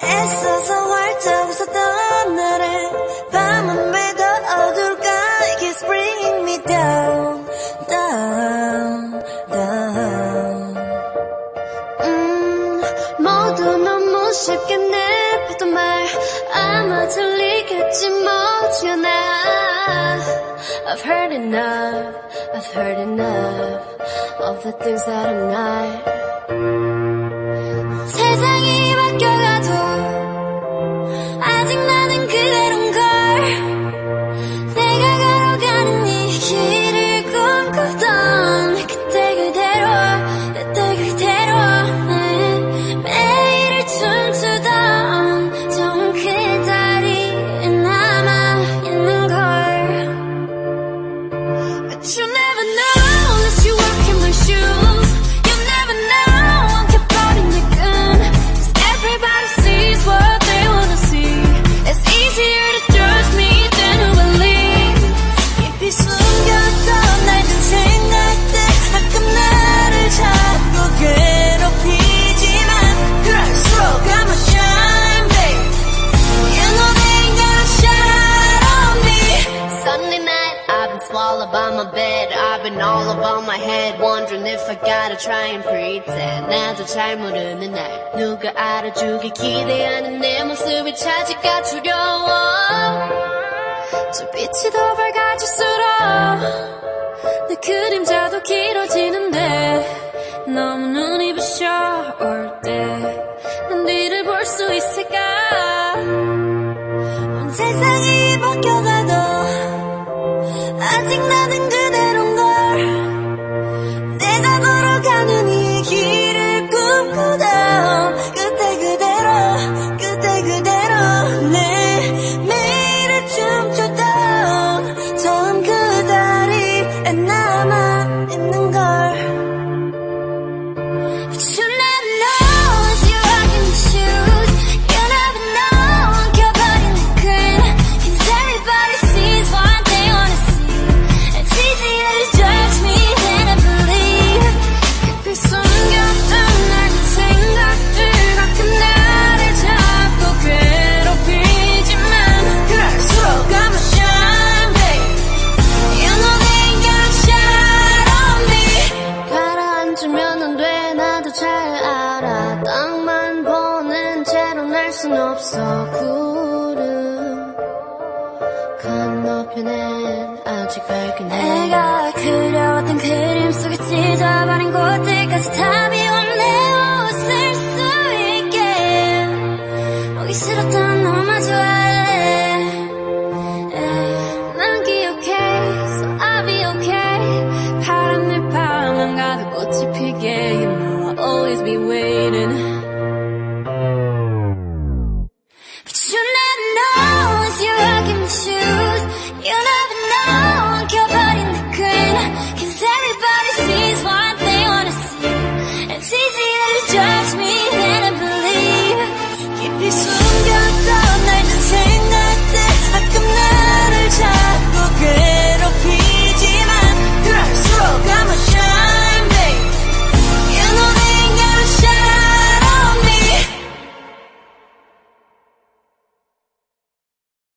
애써서 활짝 웃었던 날에 밤은 왜 더 어둘까. It keeps bringing me down, down, down. 모두 너무 쉽게 내뱉던 말 아마 들리겠지 뭐지 않아. I've heard enough, I've heard enough of the things that I'm not. 세상이 바뀌어가도 아직 나는 그대로인걸. 내가 걸어가는 이 길을 꿈꾸던 그때 그대로, 그때 그대로. 매일을 춤추던 좋은 그 자리에 남아있는걸. But you never know unless you walk in my shoes. You never know I'm 켜버린 내 끈. Cause everybody sees what they wanna see. It's easier to trust me than to believe. 깊이 숨겼던 낡은 생각들 가끔 나를 자꾸 괴롭히지만 그럴수록 I'ma shine, babe. You know they ain't gonna shine on me. Sunday night I've been swallowed by my bed. I've been all above my head wondering if I gotta try and pretend. 나도 잘 모르는 날 누가 알아주길 기대하는 내 모습이 차질까 두려워. 저 빛이 더 밝아질수록 내 그림자도 길어지는데 너무 눈이 부셔 올 때 난 뒤를 볼 수 있을까. 세상이 바뀌어가도 아직 나는 그대로인걸. 내가 걸어가는 이 길을 꿈꾸던 그때 그대로, 그때 그대로. 내 매일을 춤추던 처음 그 자리에 남아있는걸. But you never know as you walk in the shoes. You never know I'm 켜버린 내 끈. Cause everybody sees what they wanna see. It's easier to judge me than I believe. 깊이 숨겼던 낡은 생각들 가끔 나를 자꾸 괴롭히지만 그럴수록 I'ma shine, babe. You know they ain't gonna shine on me. 가라앉으면 안 돼 나도 잘 알아. 땅만 보는 채로 날 순 없어. 구름 건너편엔 아직 밝은 해. 내가 그려왔던 그림 속에 찢어버린 곳들까지 다 비웠네. 웃을 수 있게 보기 싫었던 너만 좋아해. 난 기억해 so I'll be okay. 파란 늘 방안 가득 꽃이 피게 You know I'll always be waiting.